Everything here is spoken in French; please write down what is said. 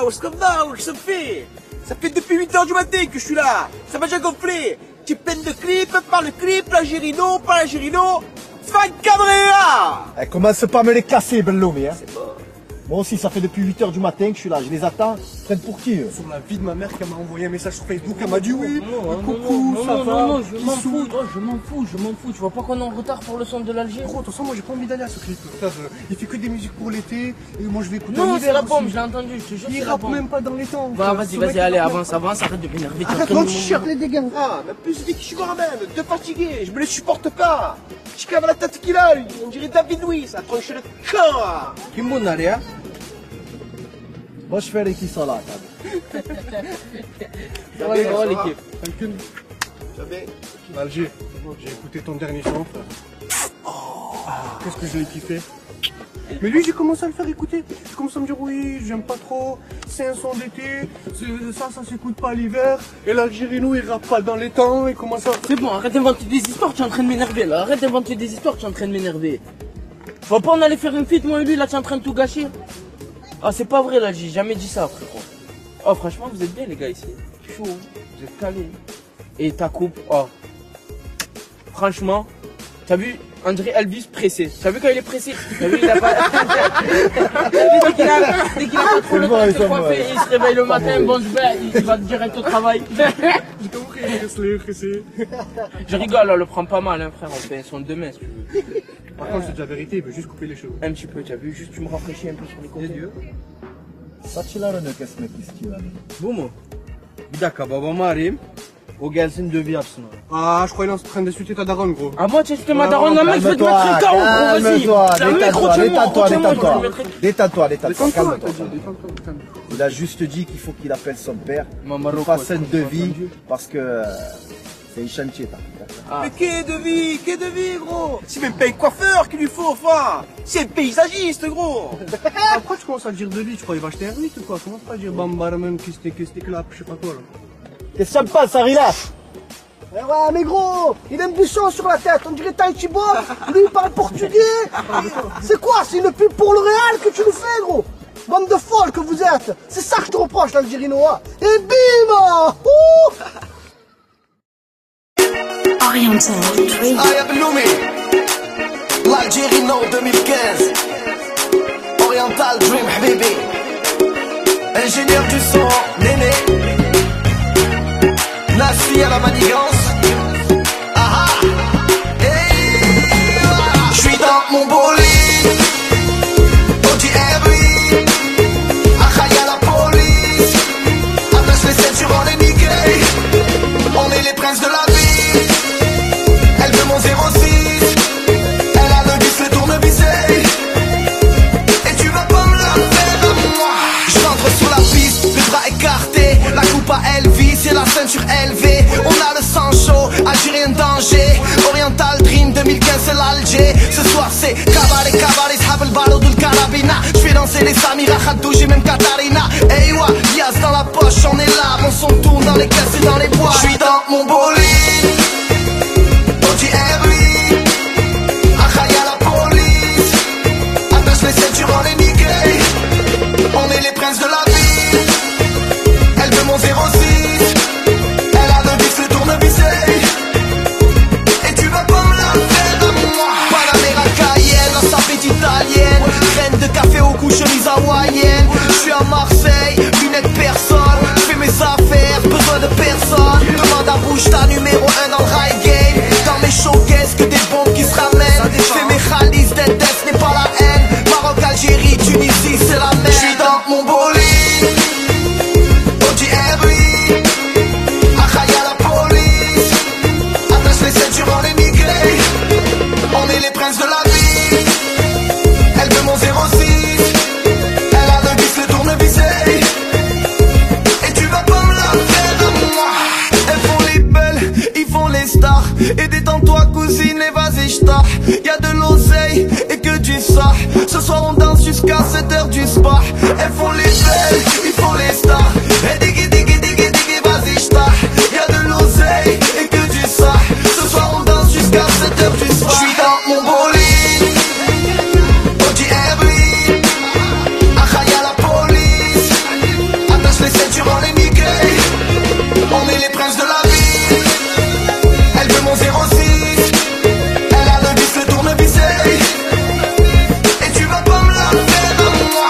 que ça me fait? Ça fait depuis 8h du matin que je suis là. Ça m'a déjà gonflé. Tu es plein de clips, par le clip, l'Algérino, pas l'Algérino. Fan Cabrera. Eh, commence pas à me les casser, Belloumi, hein. C'est bon. Moi aussi, ça fait depuis 8h du matin que je suis là. Je les attends. Ils prennent pour qui, eux? Sur la vie de ma mère qui m'a envoyé un message sur Facebook, elle m'a dit oui, Non, coucou, ça va, non, je m'en fous, je m'en fous. Tu vois pas qu'on est en retard pour le son de l'Alger? Gros, de toute façon, moi j'ai pas envie d'aller à ce clip. Putain, il fait que des musiques pour l'été, et moi je vais écouter Non, en c'est la hiver bombe, aussi. je l'ai entendu, je te jure. Il c'est la rappe bombe. même pas dans les temps. Bah, vas-y, allez, avance, arrête de m'énerver. Arrête-moi de chercher les dégâts. Ah, mais plus vite que je suis même, de fatigué, je me les supporte pas. Je crève la tête qu'il a, lui. On dirait David Louis, ça tranche le camp. Kimbo Naria. Moi, je fais les qui sont là, quand Ça va, l'équipe. Quelqu'un Jamais. Alger, j'ai écouté ton dernier son, frère. Qu'est-ce que je l'ai kiffé. Mais lui, j'ai commencé à le faire écouter. J'ai commencé à me dire oui, j'aime pas trop. C'est un son d'été. Ça s'écoute pas l'hiver. Et l'Algérino, il rappe pas dans les temps. Et commence à. C'est bon, arrête d'inventer des histoires, tu es en train de m'énerver là. Arrête d'inventer des histoires, tu es en train de m'énerver. Faut pas on allait faire une feat, moi et lui, là tu es en train de tout gâcher. Ah, c'est pas vrai là, j'ai jamais dit ça, frérot. Oh, franchement, vous êtes bien les gars ici. Chaud, vous êtes calés. Et ta coupe, oh. Franchement, t'as vu, on dirait Elvis pressé. T'as vu quand il est pressé? T'as vu, il a pas. Dès qu'il a pas trop le temps de se coiffer, il se réveille le matin, bon, il va direct au travail. J'ai compris, laisse-le presser. Je rigole, on le prend pas mal, hein, frère. On fait un son de demain, si tu veux. Par contre, c'est déjà la vérité, il veut juste couper les cheveux. Un petit peu, t'as vu, juste tu me rafraîchis un peu sur les côtés. Saçlarını kesmek istiyor. Boum. Bir dakika, babamı arayayım. O gelsin dövü yapsın onu. Ah, je crois qu'il est en train d'insulter ta daronne, gros. Ah, moi, tu sais, ma daronne, non, mec, je vais te mettre le KO, gros, vas-y. Détends-toi, Détends-toi, calme-toi. t'as dit, détends-toi, calme. Il a juste dit qu'il faut qu'il appelle son père, Maman qu'il Rocco, fasse un tu m'as devis, entendu parce que c'est un chantier, t'as. Ah. Mais qu'est de vie, gros. C'est même pas un coiffeur qu'il lui faut, enfin. C'est un paysagiste, gros. Ah, pourquoi tu commences à dire de lui? Tu crois qu'il va acheter un 8 ou quoi? Commence pas à dire bambaramem, kiste clap, je sais pas quoi là. Qu'est-ce que ça me passe, Arila? Eh ouais, mais gros, il a un bouchon sur la tête, on dirait Tahiti Boy, lui il parle portugais. C'est quoi, c'est une pub pour le Real que tu nous fais, gros? Bande de folles que vous êtes, c'est ça que je te reproche, l'Algérino. Et bim! Oriental Dream. Aya Belloumi, l'Algérino 2015. Oriental Dream, habibi. Ingénieur du son, Néné. Nassi à la manigance. Ah ah. Je suis dans mon bolide. Audi R8. Achaïa la police. Attache les ceintures, on est niqué. On est les princes de la vie. Elle veut mon 06. Elle a le disque, le tournevisé. Et tu vas pas me la faire à moi. J'entre sur la piste, les bras écartés. La coupe à Elvis et la ceinture élevée. On a le sang chaud, Algérien danger. Oriental Dream 2015 c'est l'Alger. Ce soir c'est cabaret, Shab el Baroud ou le Carabina. J'fais danser les Samira, Khadouji, même Katarina. Eywa, Diaz dans la poche, on est là. Mon son tourne dans les caisses et dans les bois. J'suis dans mon bolide. Audi R8. Achaïa la police. Attache les ceintures, on est niqué. On est les princes de la vie. Elle veut mon 06. Elle a le disque, le tournevisé. Et tu vas pas me la faire à moi. Panamera Cayenne, la sapette italienne. Graine de café au cou, chemise hawaïenne. J'suis à Marseille, lunettes personne. J'fais mes affaires, besoin de personne. Demande à bouche ta numéro 1 dans le high game. Dans mes showcases, que des bombes qui se ramènent. J'fais mes khalis, ce n'est pas la haine. Maroc, Algérie, Tunisie, c'est la même. J'suis dans mon bolide. Audi R8. Achaïa la police. Attache les ceintures, on est migrés. On est les princes de la vie. Elle veut mon 06. Elle a le disque, le tournevisé. Et tu vas pas me la faire à moi. Elles font les belles, ils font les stars. Et détends-toi cousine et vas-y j't'as. Y'a de l'oseille et que du ça. Ce soir on danse jusqu'à 7h du soir. Elles font les belles, ils font les stars. Et diggy, vas-y j't'as. Y'a de l'oseille et que du ça. Ce soir on danse jusqu'à 7h du soir. J'suis dans mon bolide. Audi R8. Achaïa la police. les princes de la ville. Elle veut mon 06. Elle a le vis, le tournevis. Et tu vas pas me la faire à moi.